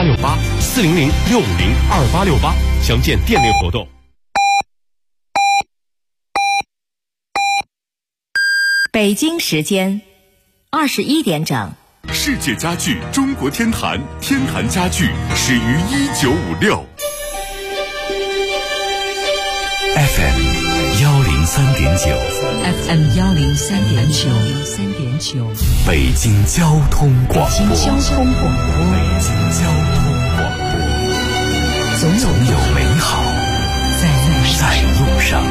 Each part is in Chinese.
400-650-2868，详见店内活动。 北京时间21点整。 世界家具中国天坛，天坛家具始于1956。FM 103.9，FM 103.9， 北京交通广播， 北京交通广播，总有美好在路上。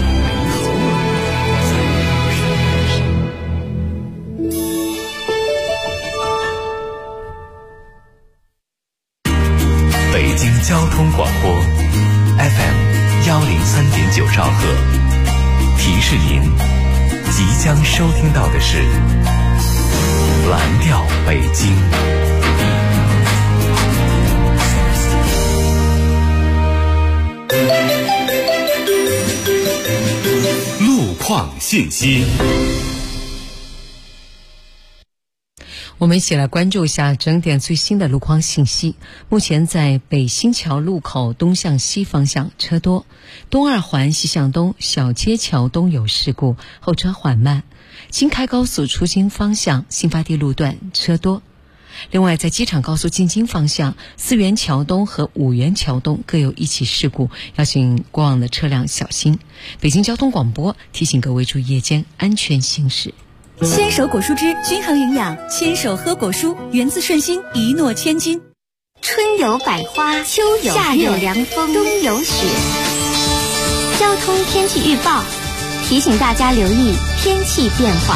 北京交通广播 FM 103.9兆赫，提示您即将收听到的是蓝调北京。路况信息。 我们一起来关注一下整点最新的路况信息。目前在北新桥路口东向西方向车多，东二环西向东小街桥东有事故，后车缓慢。京开高速出京方向新发地路段车多。另外在机场高速进京方向4元桥东和5元桥东各有一起事故，要请过往的车辆小心。北京交通广播提醒各位注意夜间安全行驶。 牵手果蔬汁均衡营养，牵手喝果蔬，源自顺心，一诺千金。 春有百花，秋有夏有凉风，冬有雪。交通天气预报提醒大家留意天气变化。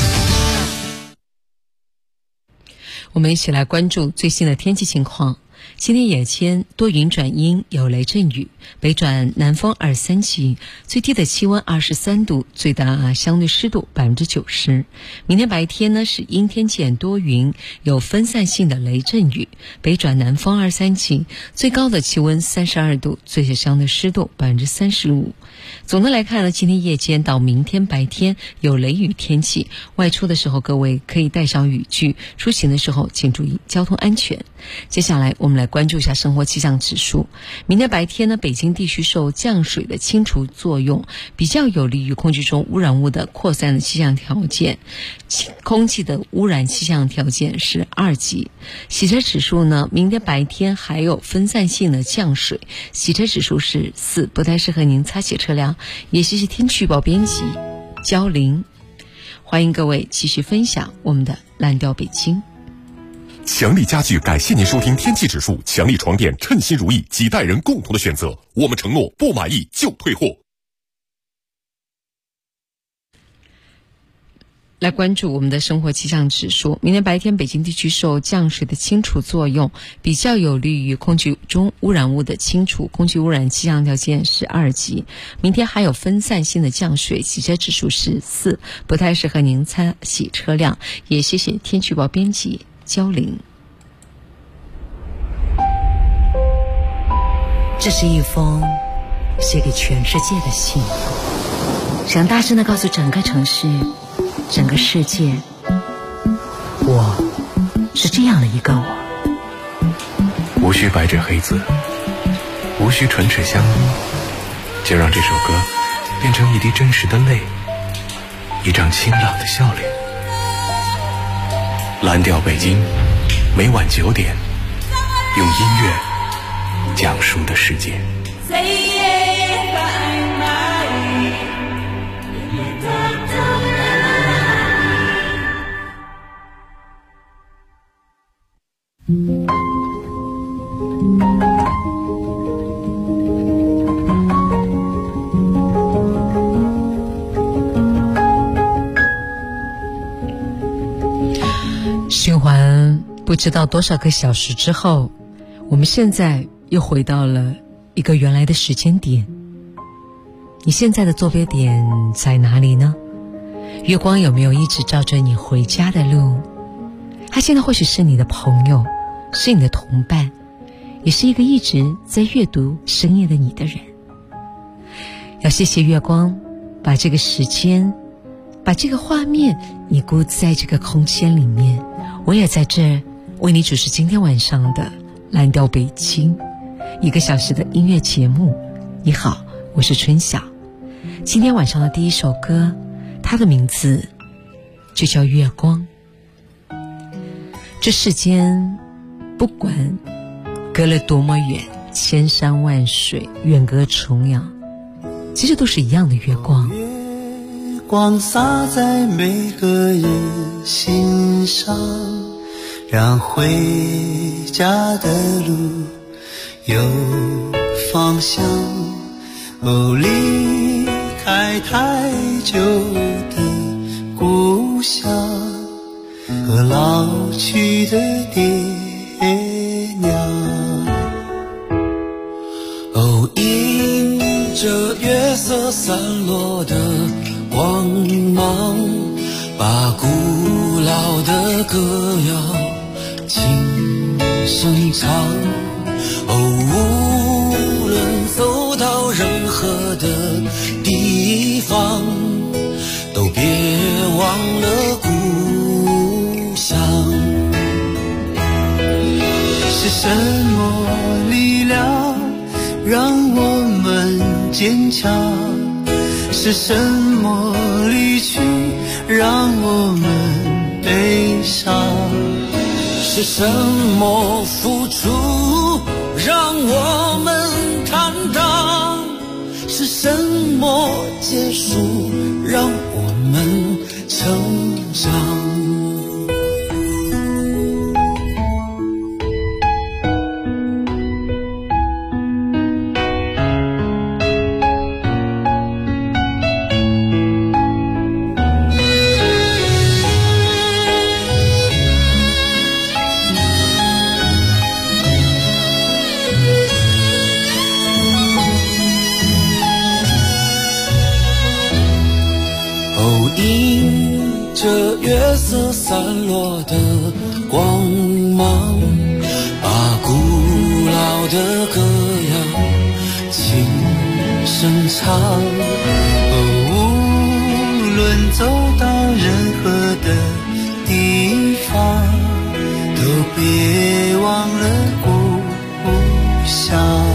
我们一起来关注最新的天气情况。今天夜间多云转阴，有雷阵雨，北转南风2、3级，最低的气温23度，最大相对湿度90%。明天白天呢是阴天见多云，有分散性的雷阵雨，北转南风2、3级，最高的气温32度，最小相对湿度35%。总的来看呢，今天夜间到明天白天有雷雨天气，外出的时候各位可以带上雨具，出行的时候请注意交通安全。接下来我们来关注一下生活气象指数。明天白天呢，北京地区受降水的清除作用，比较有利于空气中污染物的扩散的气象条件，空气的污染气象条件是2级。洗车指数呢，明天白天还有分散性的降水，洗车指数是4，不太适合您擦洗车辆。也谢谢天气预报编辑焦玲，欢迎各位继续分享我们的蓝调北京。 强力家具感谢您收听天气指数，强力床垫称心如意，几代人共同的选择，我们承诺不满意就退货。 来关注我们的生活气象指数。明天白天北京地区受降水的清除作用，比较有利于空气中污染物的清除，空气污染气象条件是2级。明天还有分散性的降水，洗车指数是4，不太适合您擦洗车辆。也谢谢天气预报编辑焦玲。 这是一封写给全世界的信，想大声地告诉整个城市，整个世界，我是这样的一个我。 无需白纸黑字，无需唇齿相依，就让这首歌变成一滴真实的泪，一张清朗的笑脸。蓝调北京，每晚9点，用音乐讲述的世界。 循环不知道多少个小时之后，我们现在又回到了一个原来的时间点。你现在的坐标点在哪里呢？月光有没有一直照着你回家的路？他现在或许是你的朋友，是你的同伴，也是一个一直在阅读深夜的你的人。要谢谢月光，把这个时间，把这个画面你固在这个空间里面。我也在这儿为你主持今天晚上的蓝调北京，1个小时的音乐节目。你好，我是春晓。今天晚上的第一首歌，它的名字就叫月光。这世间不管隔了多么远，千山万水，远隔重洋，其实都是一样的月光。 月光洒在每个人心上，让回家的路有方向。哦，离开太久的故乡和老去的爹娘。哦，迎着月色散落的光芒，把古老的歌谣轻声唱。哦，无论走到任何的地方，都别忘了故乡。是什么力量让我们坚强？是什么离去让我们悲伤？是什么付出让我们坦荡？是什么结束让我们成长？迎着月色散落的光芒，把古老的歌谣轻声唱。无论走到任何的地方，都别忘了故乡。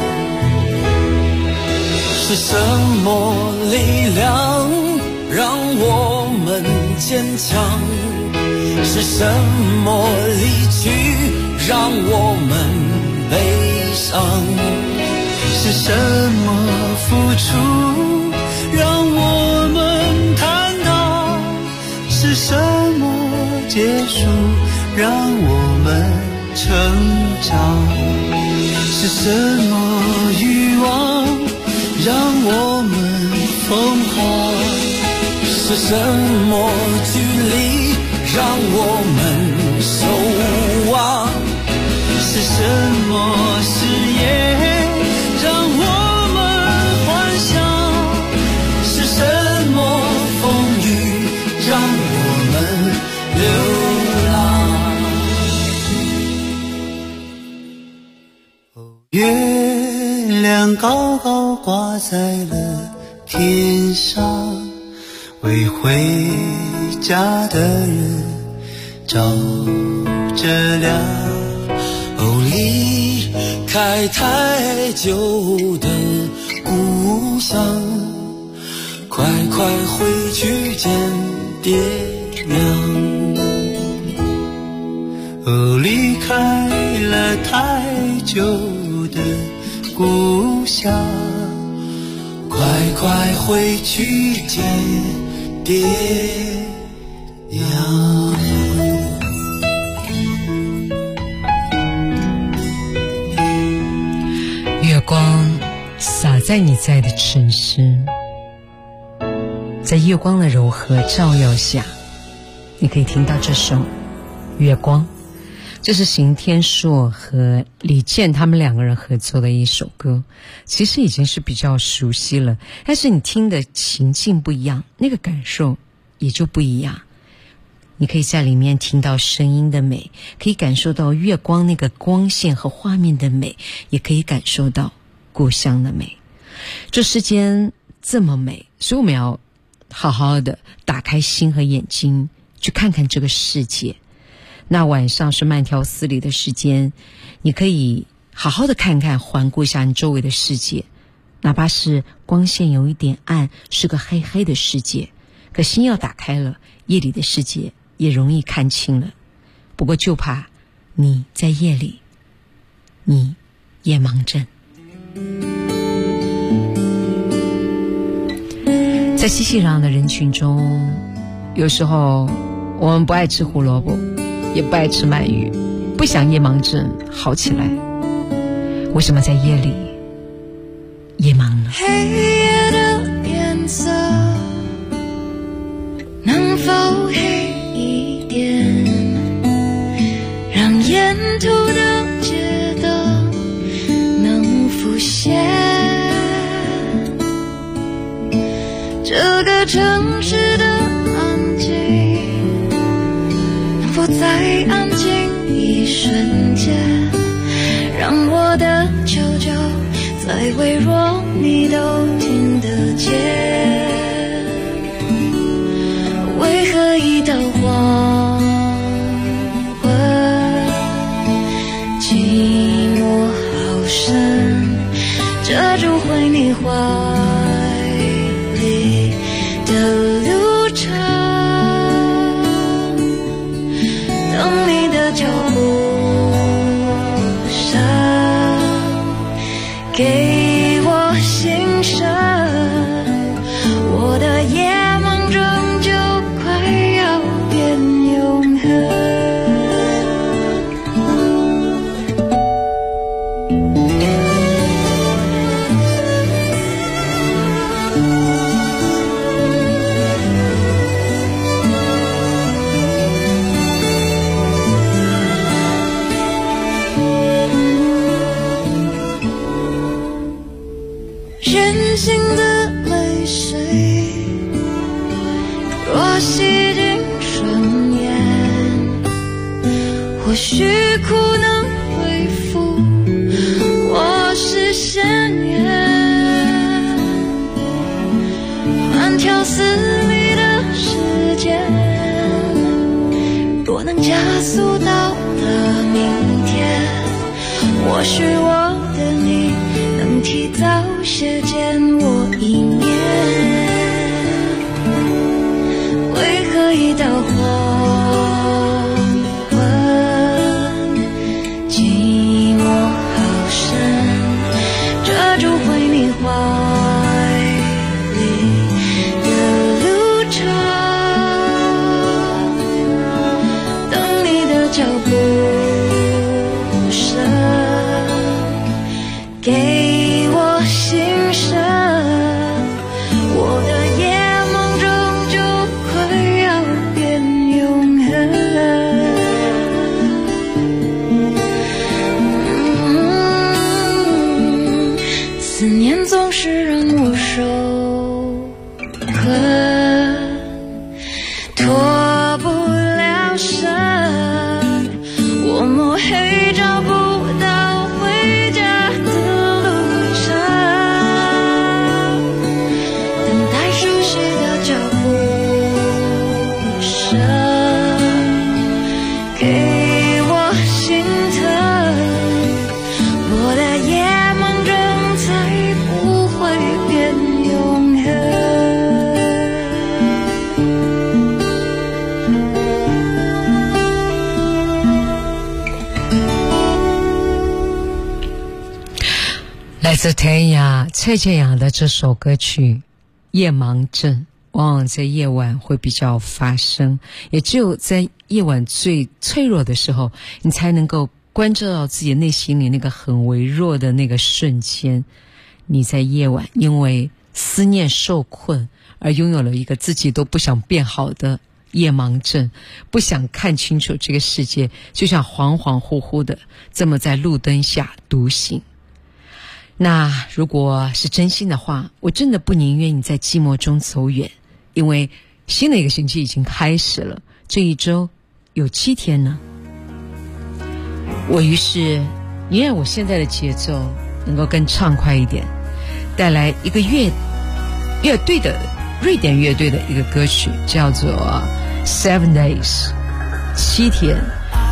是什么力量让我们坚强？是什么离去让我们悲伤？是什么付出让我们坦荡？是什么结束让我们成长？是什么欲望让我们疯狂？是什么距离让我们守望？是什么誓言让我们幻想？是什么风雨让我们流浪？月亮高高挂在了天上，为回家的人照着亮。哦，离开太久的故乡，快快回去见爹娘。哦，离开了太久的故乡，快快回去见爹娘。 月光洒在你在的城市，在月光的柔和照耀下，你可以听到这首《月光》。这是邢天硕和李健他们2个人合作的一首歌，其实已经是比较熟悉了，但是你听的情境不一样，那个感受也就不一样。你可以在里面听到声音的美，可以感受到月光那个光线和画面的美，也可以感受到故乡的美。这世间这么美，所以我们要好好的打开心和眼睛，去看看这个世界。 那晚上是慢条斯理的时间，你可以好好的看看，环顾一下你周围的世界，哪怕是光线有一点暗，是个黑黑的世界，可心要打开了，夜里的世界也容易看清了。不过就怕你在夜里，你夜盲症。在熙熙攘攘的人群中，有时候我们不爱吃胡萝卜，也不爱吃鳗鱼，不想夜盲症好起来。为什么在夜里夜盲呢？ 黑夜的颜色能否黑一点，让沿途的街灯能浮现这个城市的安静，能否再安静一瞬间，让我的求救再微弱你都听得见。为何一到黄昏寂寞好深，遮住回你怀里的路程，等你的脚步声给我心声，我的夜盲症就快要变永恒。任性的泪水若洗进双眼，或许苦能恢复我视线缘，慢条斯理的时间若能加速到了明天，或许我的你能提早些见我一面。为何一到黄昏寂寞好深，遮住回你怀里的路程，等你的脚步声给我心声，我的夜盲症就快要变永恒。思念总是让我受困，脱不了身，我摸黑找不到回家的路程，等待熟悉的脚步声给我心疼，我的夜盲症才不会变永恒。 来自天涯蔡健雅的这首歌曲《夜盲症》，往往在夜晚会比较发生，也只有在夜晚最脆弱的时候，你才能够关照到自己内心里那个很微弱的那个瞬间。你在夜晚因为思念受困而拥有了一个自己都不想变好的夜盲症，不想看清楚这个世界，就像恍恍惚惚的这么在路灯下独行。那如果是真心的话，我真的不宁愿你在寂寞中走远，因为新的一个星期已经开始了，这一周有7天呢。我于是宁愿我现在的节奏能够更畅快一点，带来一个乐队的瑞典乐队的一个歌曲，叫做 Seven Days 7天。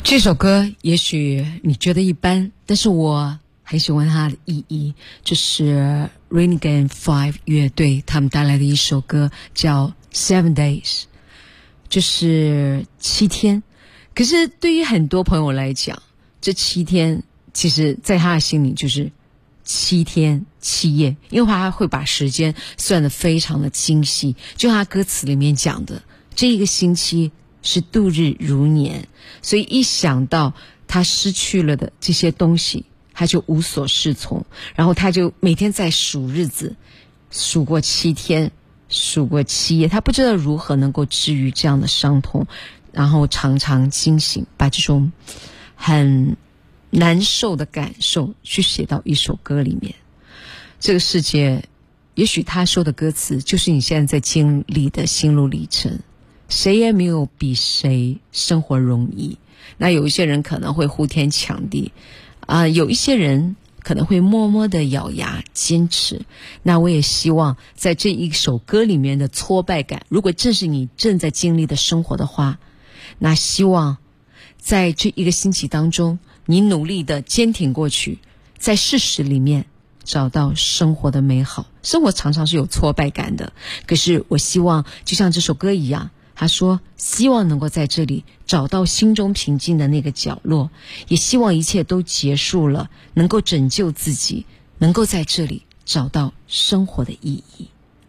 这首歌也许你觉得一般，但是我很喜欢它的意义。这是 Renegade 5乐队他们带来的一首歌，叫 Seven Days， 就是7天。可是对于很多朋友来讲，这7天其实在他的心里就是7天7夜，因为他会把时间算得非常的精细，就他歌词里面讲的，这一个星期是度日如年，所以一想到他失去了的这些东西，他就无所适从，然后他就每天在数日子，数过7天，数过7夜，他不知道如何能够治愈这样的伤痛，然后常常惊醒，把这种很难受的感受去写到一首歌里面。这个世界，也许他说的歌词就是你现在在经历的心路历程，谁也没有比谁生活容易。那有一些人可能会呼天抢地有一些人可能会默默的咬牙坚持。那我也希望在这一首歌里面的挫败感，如果正是你正在经历的生活的话，那希望在这一个星期当中，你努力的坚挺过去，在事实里面找到生活的美好。生活常常是有挫败感的，可是我希望就像这首歌一样，他说希望能够在这里找到心中平静的那个角落，也希望一切都结束了，能够拯救自己，能够在这里找到生活的意义。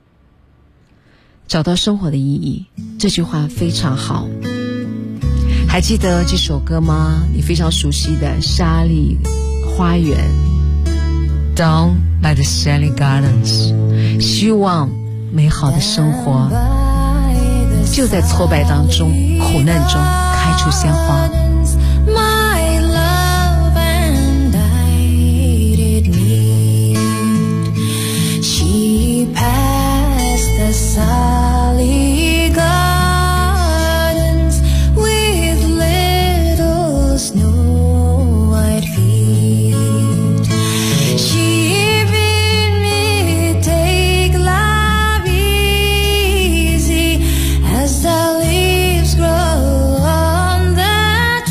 找到生活的意义，这句话非常好。还记得这首歌吗？你非常熟悉的莎莉花园 Down by the Sally Gardens， 希望美好的生活就在挫败当中，苦难中开出鲜花。 As the leaves grow on the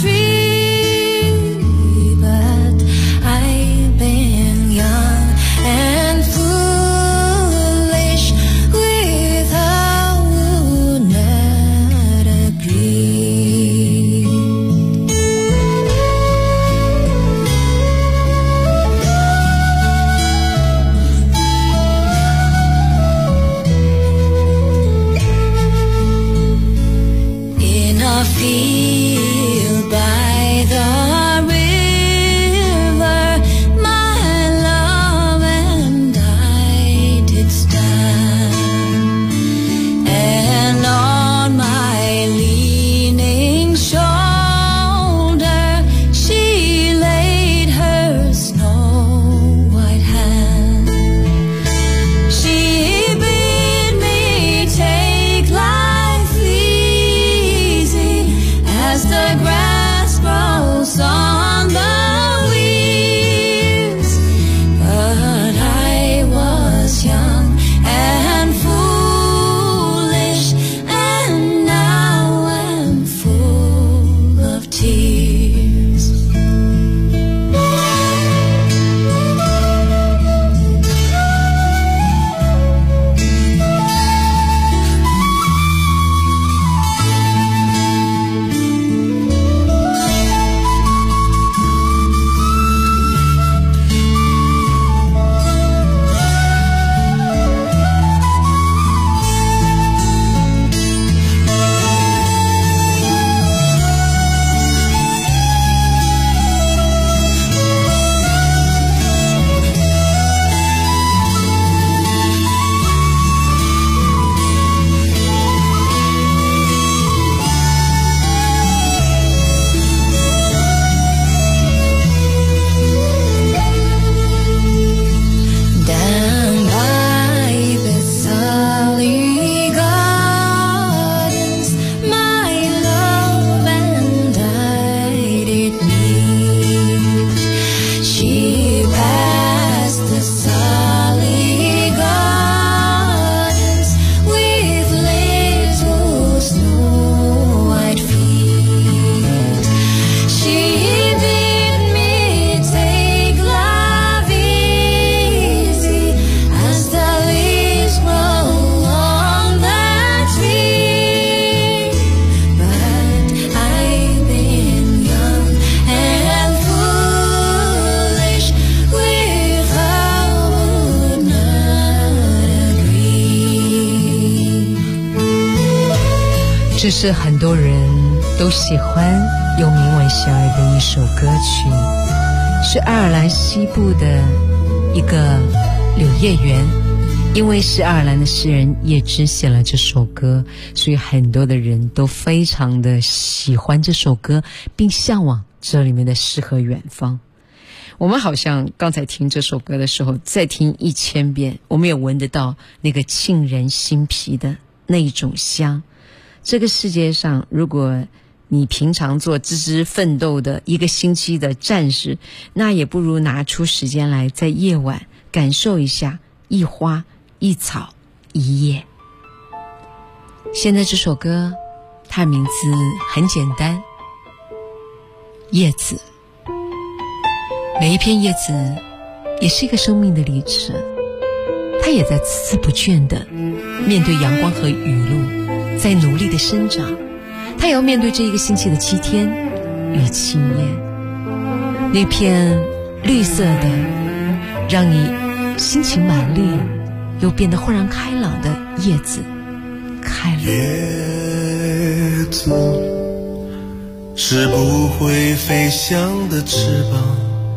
这是很多人都喜欢又名为小儿的一首歌曲，是爱尔兰西部的一个柳叶园。因为是爱尔兰的诗人叶芝写了这首歌，所以很多的人都非常的喜欢这首歌，并向往这里面的诗和远方。我们好像刚才听这首歌的时候，再听1000遍，我们也闻得到那个沁人心脾的那一种香。这个世界上，如果你平常做孜孜奋斗的一个星期的战士，那也不如拿出时间来，在夜晚感受一下一花一草一叶。现在这首歌它的名字很简单，叶子。每一片叶子也是一个生命的历程，它也在孜孜不倦地面对阳光和雨露，在努力地生长。它也要面对这一个星期的7天与7夜。那片绿色的让你心情满丽又变得豁然开朗的叶子开了。 叶子是不会飞翔的翅膀，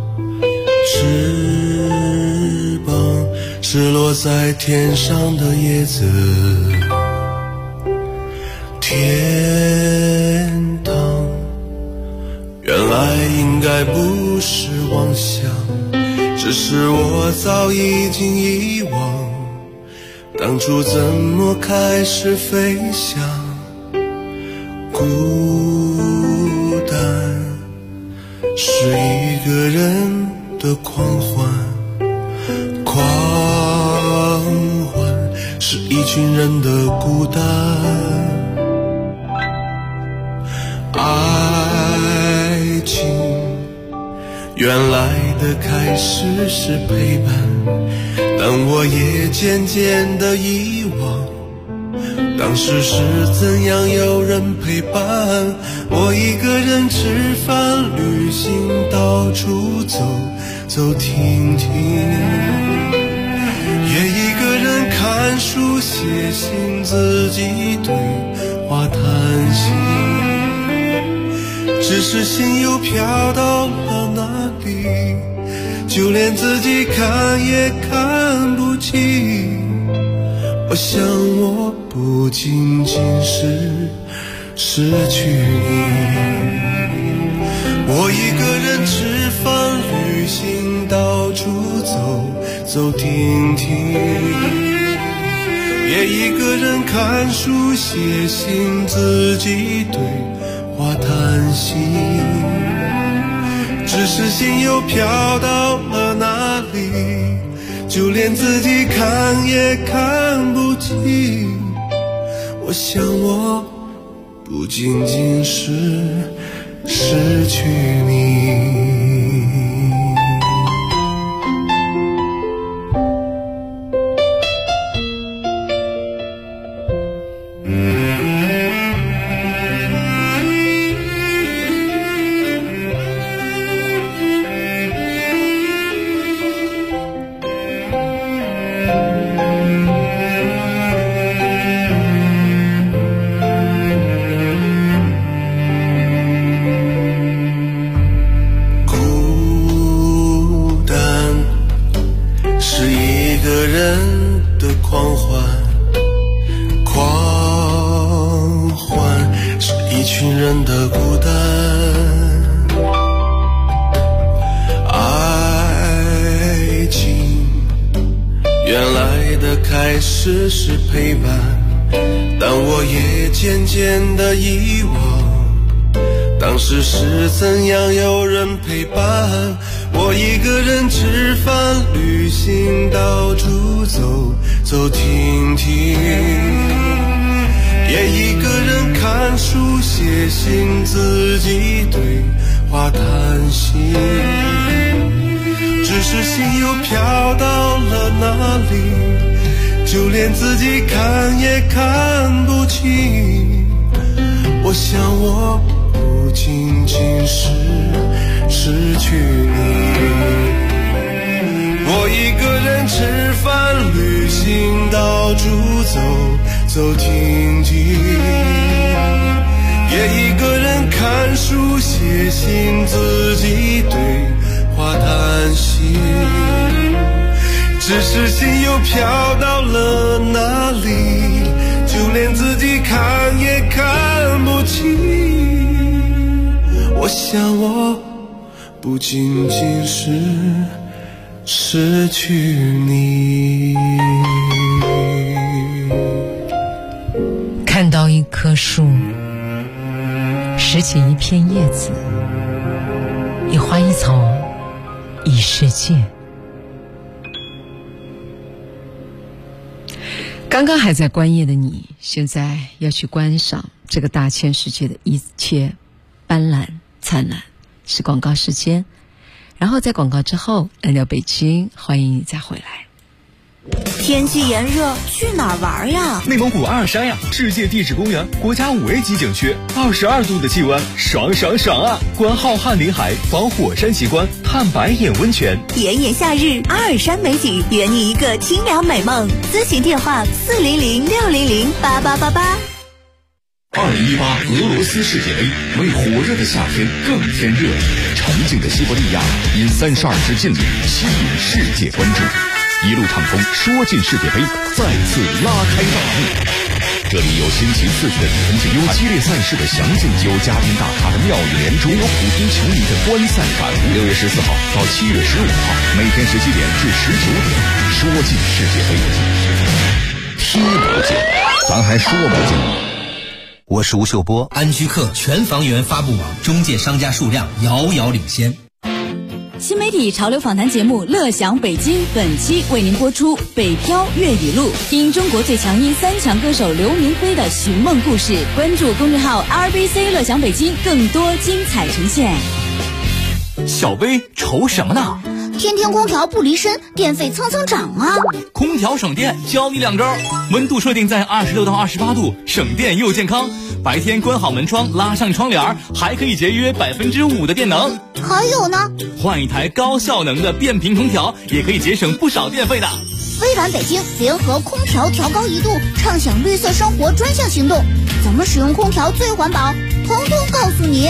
翅膀是落在天上的叶子。天堂原来应该不是妄想，只是我早已经遗忘当初怎么开始飞翔。孤单是一个人的狂欢，狂欢是一群人的孤单。爱情原来的开始是陪伴，但我也渐渐的遗忘当时是怎样有人陪伴。我一个人吃饭旅行，到处走走停停，也一个人看书写信，自己对话叹息。只是心又飘到了哪里，就连自己看也看不清。我想我不仅仅是失去你，我一个人吃饭旅行，到处走走停停，也一个人看书写信，自己对话叹息。只是心又飘到了哪里，就连自己看也看不清。我想我不仅仅是失去你。是陪伴，但我也渐渐地遗忘当时是怎样有人陪伴。我一个人吃饭旅行，到处走走停停，也一个人看书写信，自己对话叹息。只是心又飘到了哪里，就连自己看也看不清。我想我不仅仅是失去你，我一个人吃饭旅行，到处走走停停， 看书写信，自己对话叹息，只是心又飘到了哪里，就连自己看也看不清。我想我不仅仅是失去你。 看到一棵树，拾起一片叶子，一花一草一世界。刚刚还在观叶的你，现在要去观赏这个大千世界的一切斑斓灿烂。是广告时间，然后在广告之后来到北京，欢迎你再回来。 天气炎热，去哪儿玩呀？ 内蒙古阿尔山呀，世界地质公园，国家5A 级景区，22度的气温，爽爽爽啊！观浩瀚林海，访火山奇观，探白眼温泉。 炎炎夏日，阿尔山美景，圆你一个清凉美梦。咨询电话400-600-8888。 2018俄罗斯世界杯为火热的夏天更添热，沉静的西伯利亚因32支劲旅吸引世界关注，一路畅通，说进世界杯再次拉开大幕。这里有新奇刺激的比分精彩，有激烈赛事的详尽，有嘉宾大咖的妙语连珠，也有普通球迷的观赛感悟。6月14号到7月15号，每天17点至19点，说进世界杯，踢不进，咱还说不进。 我是吴秀波。 安居客全房源发布网中介商家数量遥遥领先。 新媒体潮流访谈节目《乐享北京》本期为您播出北漂粤语录，听中国最强音3强歌手刘明辉的寻梦故事。关注公众号 RBC 乐享北京，更多精彩呈现。 小贝愁什么呢？ 天天空调不离身，电费蹭蹭涨啊！ 空调省电，教你2招：温度设定在26到28度，省电又健康。白天关好门窗，拉上窗帘，还可以节约5%的电能。 还有呢， 换一台高效能的变频空调，也可以节省不少电费的。 微软北京联合空调调高1度，畅享绿色生活专项行动，怎么使用空调最环保，统统告诉你。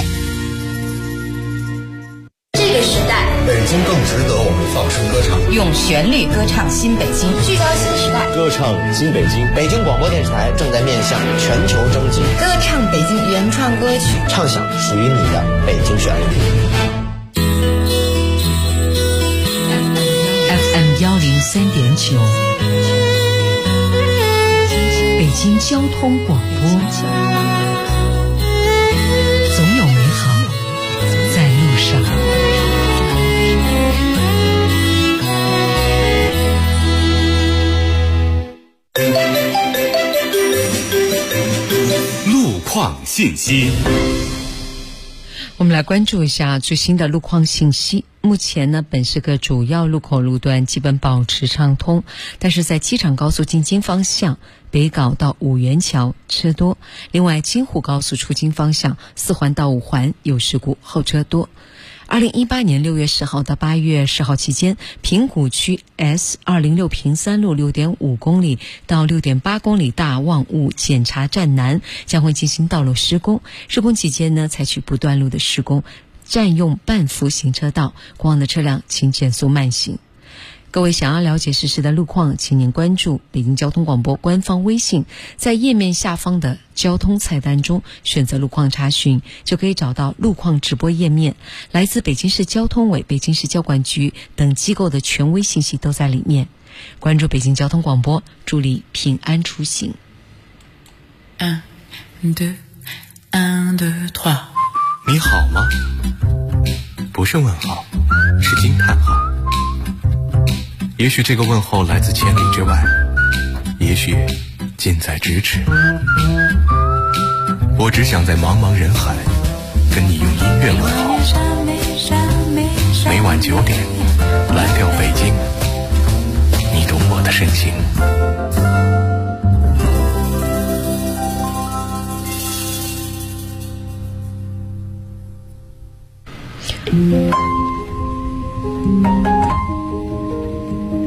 这个时代， 北京更值得我们放声歌唱， 用旋律歌唱新北京， 聚焦新时代， 歌唱新北京。 北京广播电视台正在面向全球征集， 歌唱北京原创歌曲， 畅想属于你的北京旋律。 FM 103.9，北京交通广播，总有美好在路上。 路况信息， 我们来关注一下最新的路况信息。目前呢，本市各主要路口路段基本保持畅通，但是在机场高速进京方向北港到五元桥车多，另外京沪高速出京方向4环到5环有事故，后车多。2018年6月10号到8月10号期间，平谷区 S206 平三路 6.5 公里到 6.8 公里大望雾检查站南将会进行道路施工，施工期间呢，采取不断路的施工，占用半幅行车道，过往的车辆请减速慢行。各位想要了解实时的路况，请您关注北京交通广播官方微信，在页面下方的交通菜单中选择路况查询，就可以找到路况直播页面，来自北京市交通委、北京市交管局等机构的权威信息都在里面。关注北京交通广播，祝你平安出行。 1 2 1 2 3， 你好吗？不是问号，是惊叹号。也许这个问候来自千里之外，也许近在咫尺。我只想在茫茫人海跟你用音乐问候。每晚9点，蓝调北京，你懂我的深情。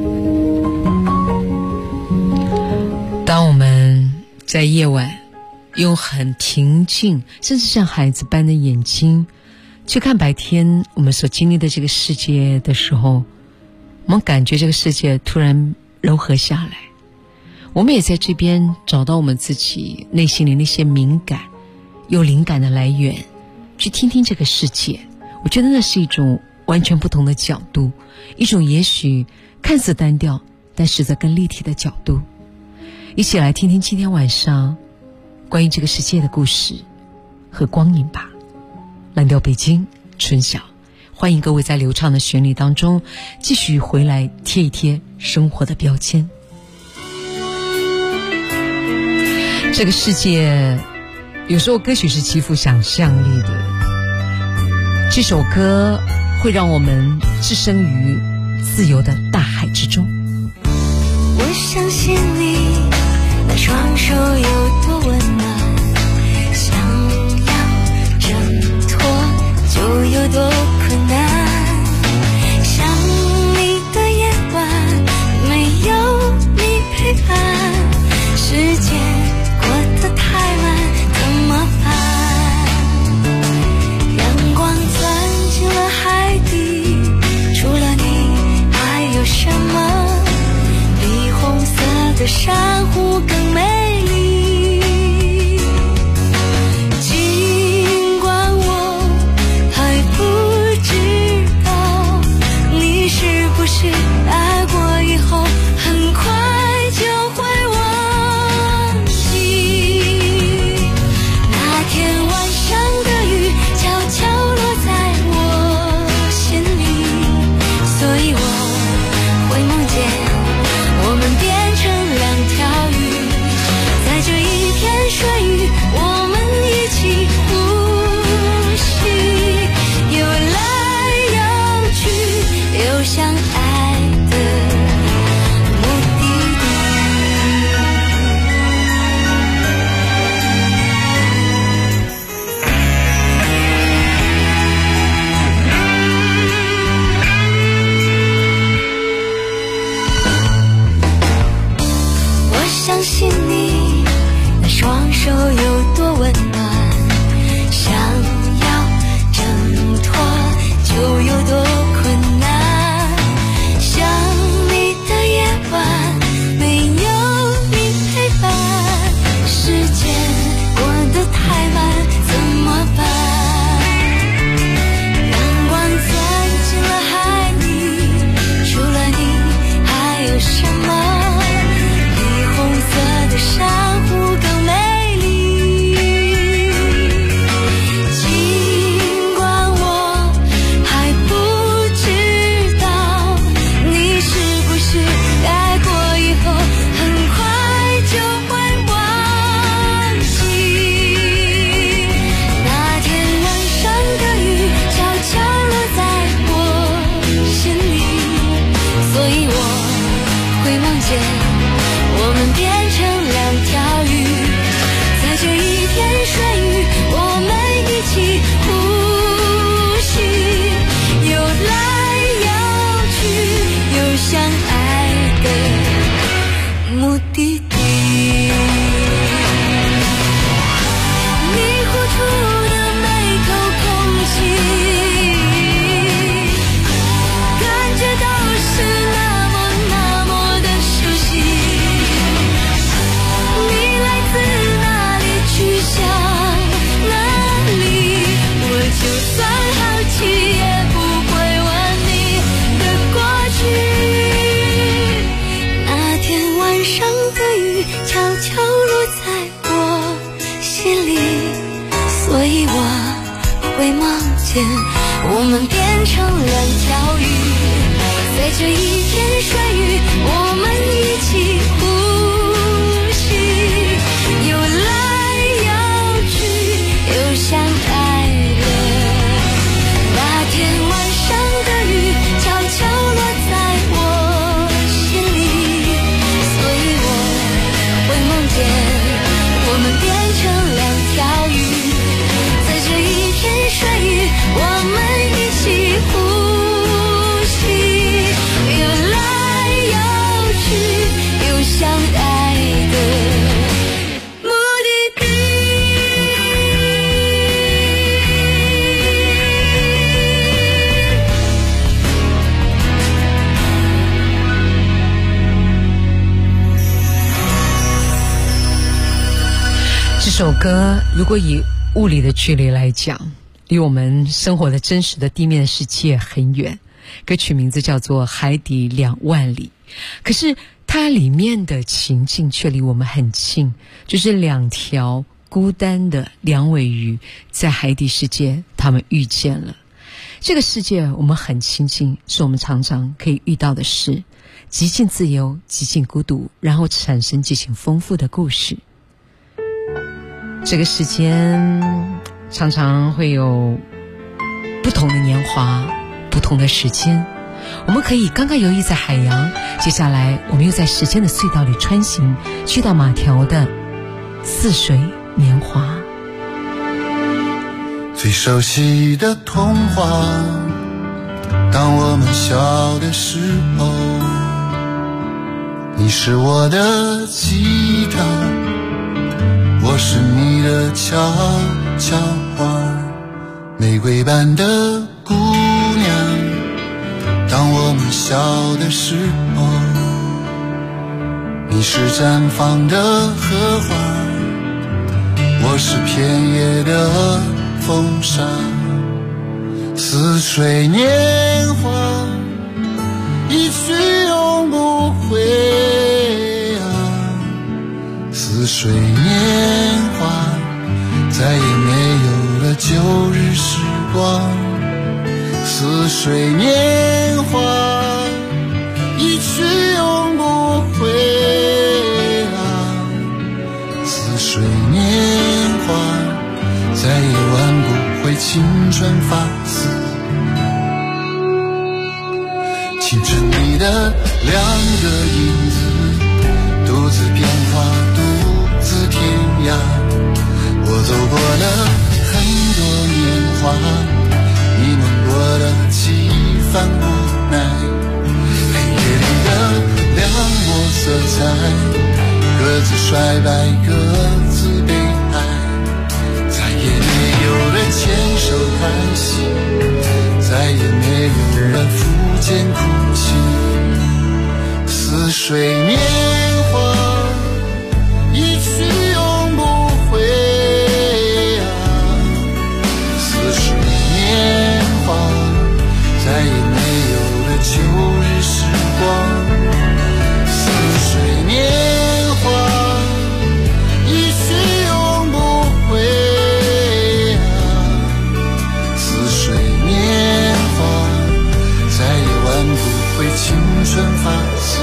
当我们在夜晚用很平静，甚至像孩子般的眼睛去看白天我们所经历的这个世界的时候，我们感觉这个世界突然柔和下来。我们也在这边找到我们自己内心里那些敏感有灵感的来源，去听听这个世界。我觉得那是一种完全不同的角度，一种也许看似单调但实则更立体的角度。一起来听听今天晚上关于这个世界的故事和光影吧。蓝调北京，春晓，欢迎各位在流畅的旋律当中继续回来贴一贴生活的标签。这个世界有时候歌曲是极富想象力的，这首歌会让我们置身于自由的大海之中。 我相信你那双手有多温暖，想要挣脱就有多困难，想你的夜晚没有你陪伴，时间过得太慢怎么办，阳光钻进了海底，除了你还有什么，比红色的珊瑚更美丽，尽管我还不知道你是不是爱过以后很快就会忘记，那天晚上的雨悄悄落在我心里，所以我会梦见我们变成两条鱼，在这一片水域我们一起呼吸，游来游去游向爱的目的地。我相信你那双手有多温暖，想要挣脱就有多困难，想你的夜晚没有你陪伴，时间过得太慢怎么办，阳光钻进了海里，除了你还有什么，红色的珊瑚更美丽，尽管我还不知道你是不是爱过以后很快就会忘记，那天晚上的雨悄悄落在我心里，所以我会梦见我们变成两条鱼，在这一片水域我们一起呼吸，游来游去游向爱的目的地。你呼出的每口空气，感觉到是那么的熟悉，你来自哪里去向哪里，我就算好奇也不会问你的过去，那天晚上的雨悄悄落在我心里，所以我会梦见我们变成两条鱼，在这一片水域我们一起呼吸，游来游去游向爱的，那天晚上的雨悄悄落在我心里，所以我会梦见我们变成两条鱼，在这一片水域我们一起呼吸，游来游去首歌如果以物理的距离来讲，离我们生活的真实的地面世界很远。歌曲名字叫做《海底2万里》，可是它里面的情境却离我们很近，就是2条孤单的两尾鱼在海底世界，他们遇见了。这个世界我们很亲近，是我们常常可以遇到的事，极尽自由，极尽孤独，然后产生极尽丰富的故事。这个世间常常会有不同的年华，不同的时间，我们可以刚刚游弋在海洋，接下来我们又在时间的隧道里穿行，去到马条的似水年华。 最熟悉的童话，当我们小的时候，你是我的吉他，我是你的悄悄话，玫瑰般的姑娘，当我们小的时候，你是绽放的荷花，我是片叶的风沙，似水年华，一去永不回啊，似水年华，再也没有了旧日时光，似水年华，一去永不回啊，似水年华，再也挽不回青春发丝。青春里的2个影子，独自变化，独自天涯。我走过了很多年华，你弄过的几番无奈。黑夜里的2抹色彩，各自衰败，各自悲哀。再也没有了牵手谈心，再也没有了抚肩哭泣，似水年华，一去永不回啊，似水年华，再也没有了旧日时光，似水年华，一去永不回啊，似水年华，再也挽不回青春发丝。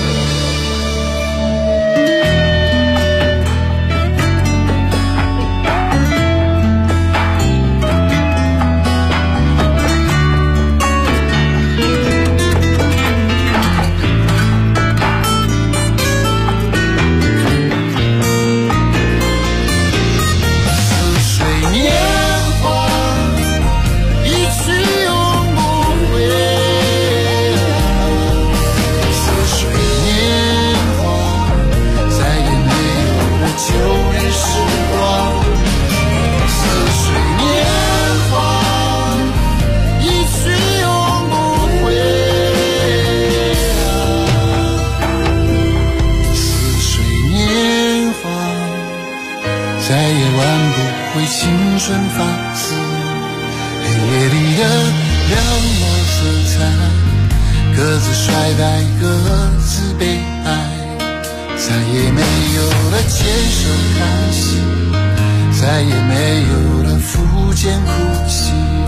青春发丝，黑夜里的2抹色彩，各自衰败，各自悲哀。再也没有了牵手谈心，再也没有了抚肩哭泣。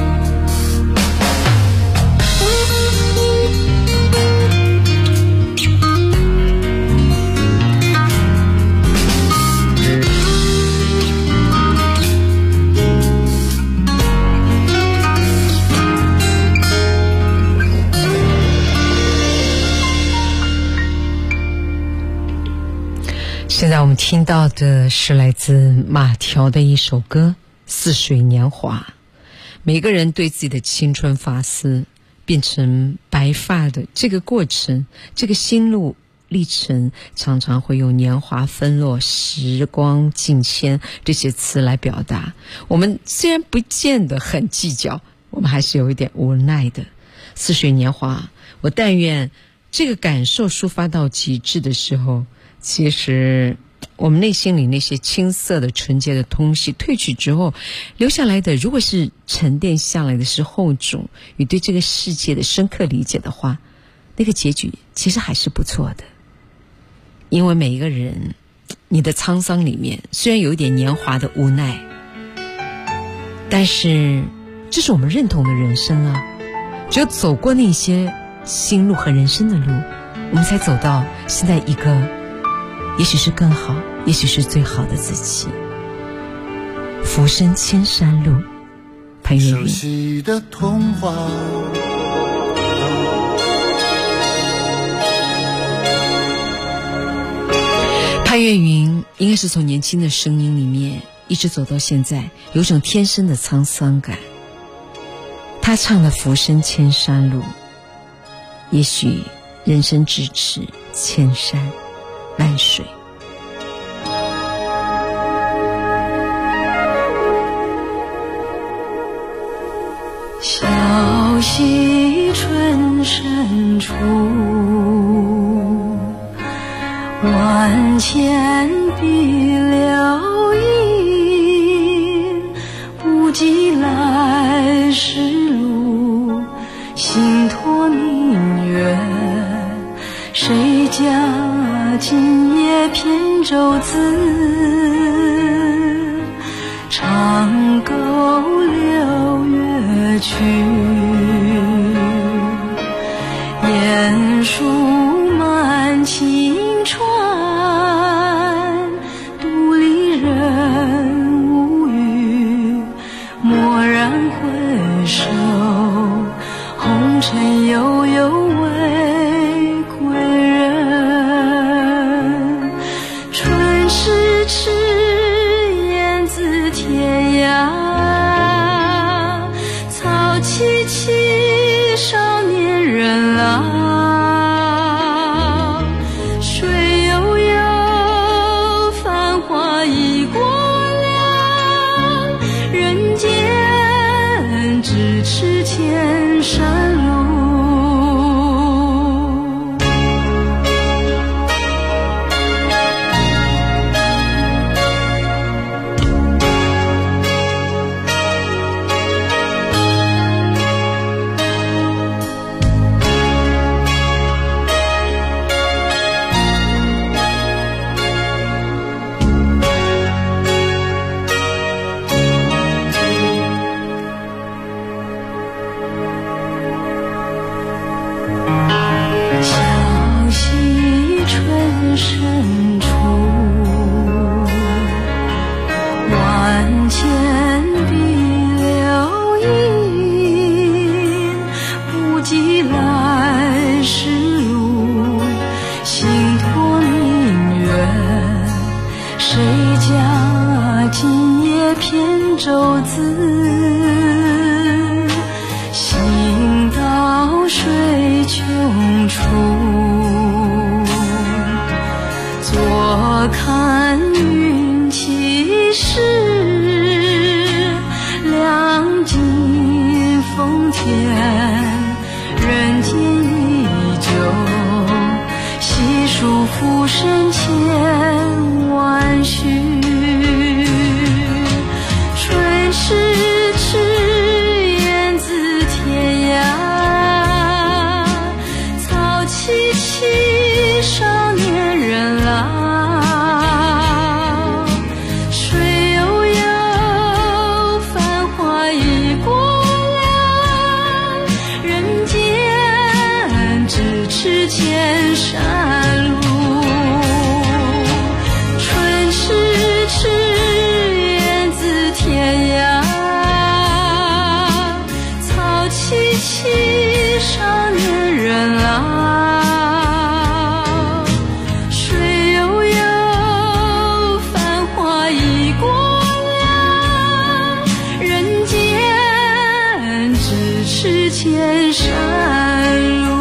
现在我们听到的是来自马条的一首歌《似水年华》。每个人对自己的青春发丝变成白发的这个过程，这个心路历程，常常会用年华纷落、时光境迁这些词来表达。我们虽然不见得很计较，我们还是有一点无奈的。似水年华，我但愿这个感受抒发到极致的时候，其实我们内心里那些青涩的纯洁的东西褪去之后，留下来的如果是沉淀下来的是厚重与对这个世界的深刻理解的话，那个结局其实还是不错的。因为每一个人你的沧桑里面虽然有一点年华的无奈，但是这是我们认同的人生啊。只有走过那些心路和人生的路，我们才走到现在一个也许是更好，也许是最好的自己。浮生千山路，潘越云。 熟悉的童话， 潘越云应该是从年轻的声音里面一直走到现在，有种天生的沧桑感。他唱的浮生千山路，也许人生咫尺千山万水。 小溪春深处，万千碧流映，不及来时路，心托明月，谁家今夜扁舟子，长沟流月去，雁书满青川，独立人无语，蓦然回首，红尘悠悠为归人。春迟迟，雁自天涯，草萋萋，少年人老。水悠悠，繁华已过了，人间咫尺千山路。深处，万千碧流映，不及来时路，心托明月，谁家今夜扁舟子，行到水穷处，坐看云起时，亮尽风天，人间依旧，细数浮生千万绪。春迟迟，雁自天涯，草萋萋，少年人老。水悠悠，繁华已过了，人间咫尺千山路。春迟迟，雁自天涯，草萋萋，少年人老。千山路。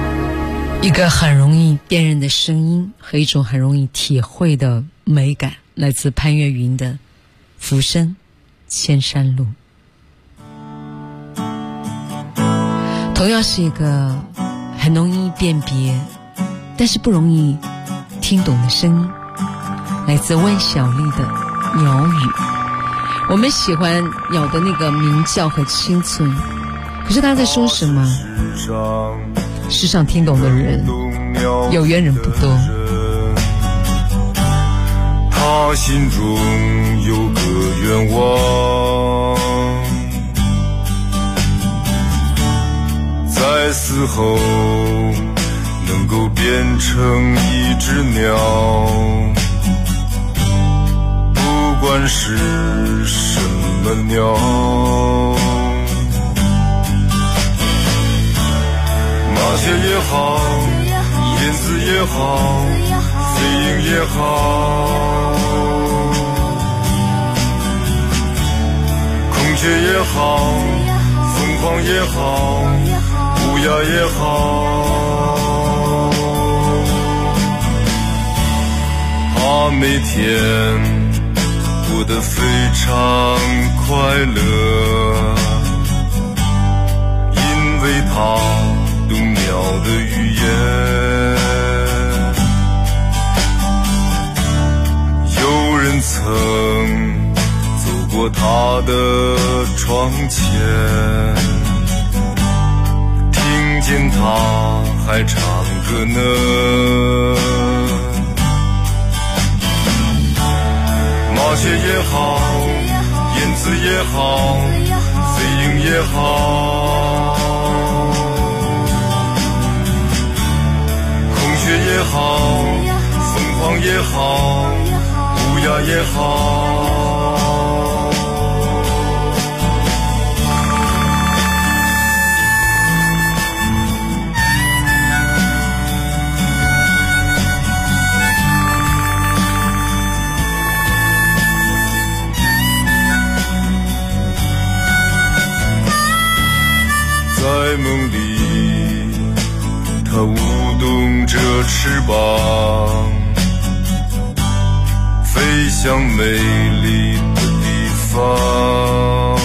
一个很容易辨认的声音和一种很容易体会的美感， 来自潘越云的《浮生千山路》。同样是一个很容易辨别但是不容易听懂的声音，来自万晓利的《鸟语》。我们喜欢鸟的那个鸣叫和清脆，可是他在说什么？世上听懂的人有缘人不多， 他心中有个愿望，在死后能够变成一只鸟，不管是什么鸟，麻雀也好，燕子也好，飞鹰也好，孔雀也好，凤凰也好，乌鸦也好，他每天过得非常快乐，因为他懂鸟的语言。有人曾走过他的窗前，听见他还唱歌呢。麻雀也好，燕子也好，飞鹰也好，孔雀也好，凤凰也好，乌鸦也好，在梦里它舞动着翅膀，飞向美丽的地方，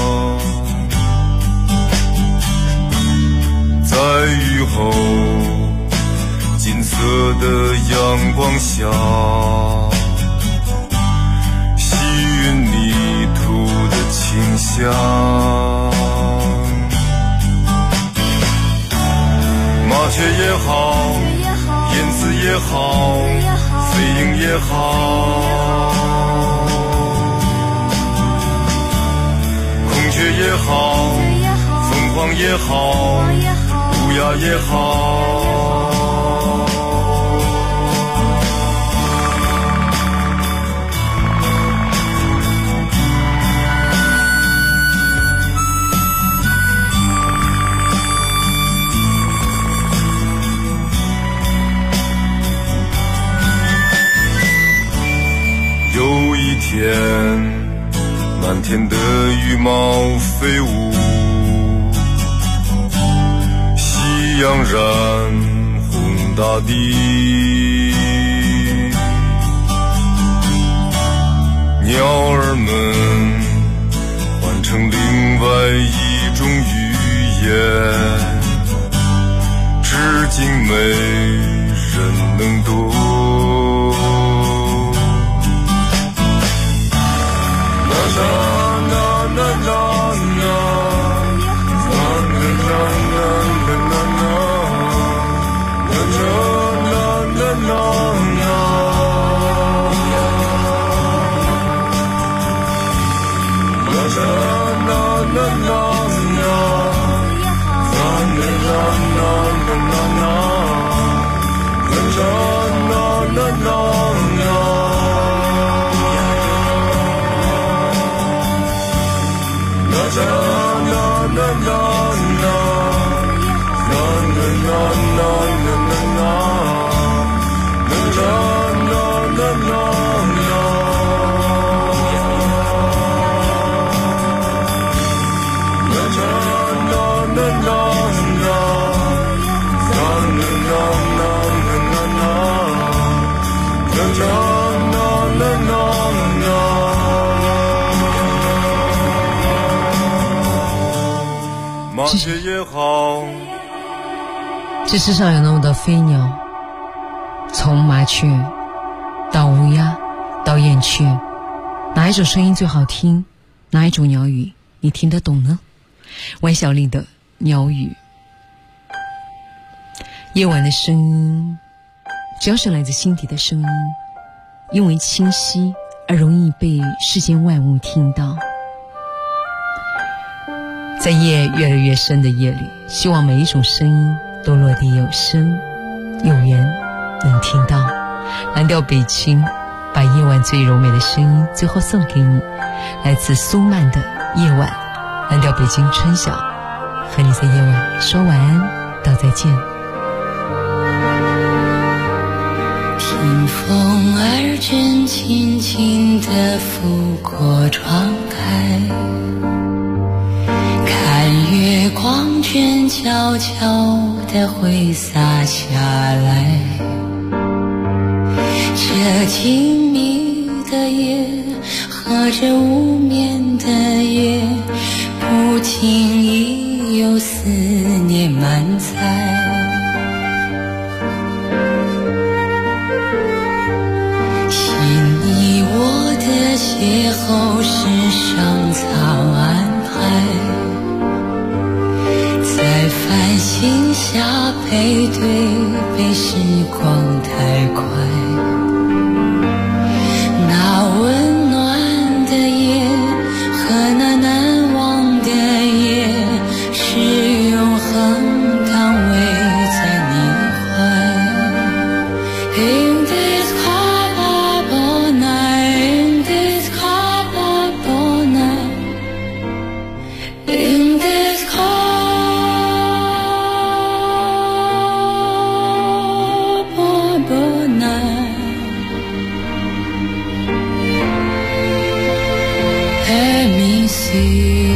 在雨后金色的阳光下，吸吮泥土的清香。麻雀也好，燕子也好，飞鹰也好，孔雀也好，凤凰也好，乌鸦也好，有一天，满天的羽毛飞舞，夕阳染红大地，鸟儿们换成另外一种语言，至今没人能懂。 麻雀也好。 这世上有那么多飞鸟，从麻雀到乌鸦到燕雀，哪一种声音最好听？哪一种鸟语你听得懂呢？万晓利的鸟语。夜晚的声音，只要是来自心底的声音，因为清晰而容易被世间万物听到。在夜越来越深的夜里，希望每一种声音都落地有声有缘，能听到。蓝调北京，把夜晚最柔美的声音最后送给你，来自苏曼的夜晚。蓝调北京春晓，和你在夜晚说晚安道再见。 听风儿真轻轻地拂过窗台，看月光真悄悄地挥洒下来。这静谧的夜和这无眠的夜，不经意有思念满载。邂逅是上苍安排，在繁星下配对，被时光太快。那温暖的夜和那难忘的夜，是永恒甘偎在你怀。In this quiet night, in this cold night, let me see.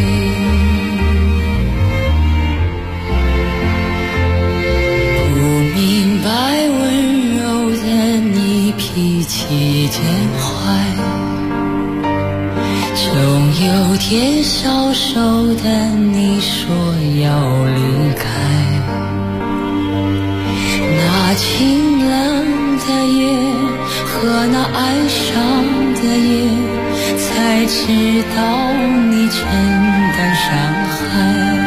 不明白温柔的你脾气真坏，总有天消瘦的你说要离开。那清冷的夜和那哀伤的夜，才知道你承担伤害。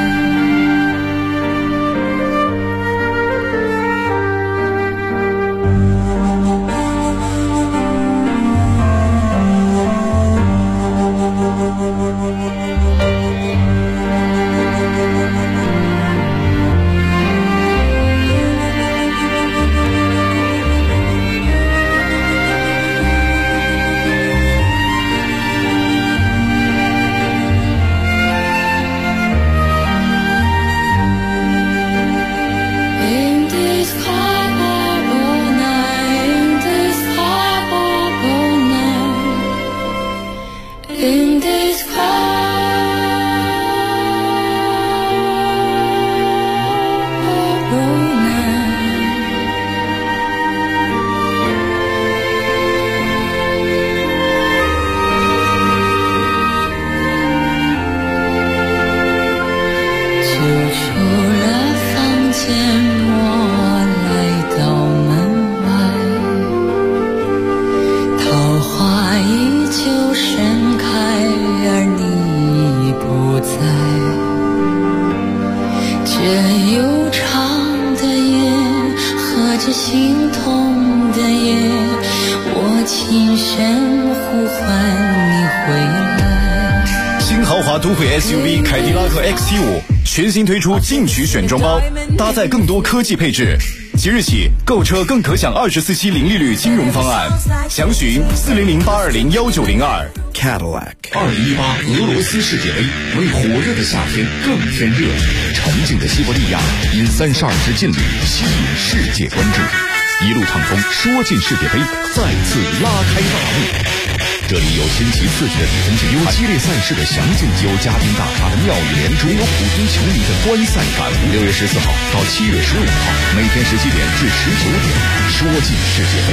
心痛的夜，我轻声呼唤你回来。 新豪华都会 SUV 凯迪拉克 XT5 全新推出进取选装包，搭载更多科技配置。即日起购车更可享24期零利率金融方案，详询400-820-1902。 Cadillac。2018俄罗斯世界杯为火热的夏天更添热，沉静的西伯利亚因32支劲旅吸引世界关注，一路畅通，说进世界杯再次拉开大幕。这里有千奇刺激的比分竞有激烈赛事的详尽，有嘉宾大咖的妙语连珠，有普通球迷的观赛感悟。6月14号到7月15号，每天17点至19点，说进世界杯。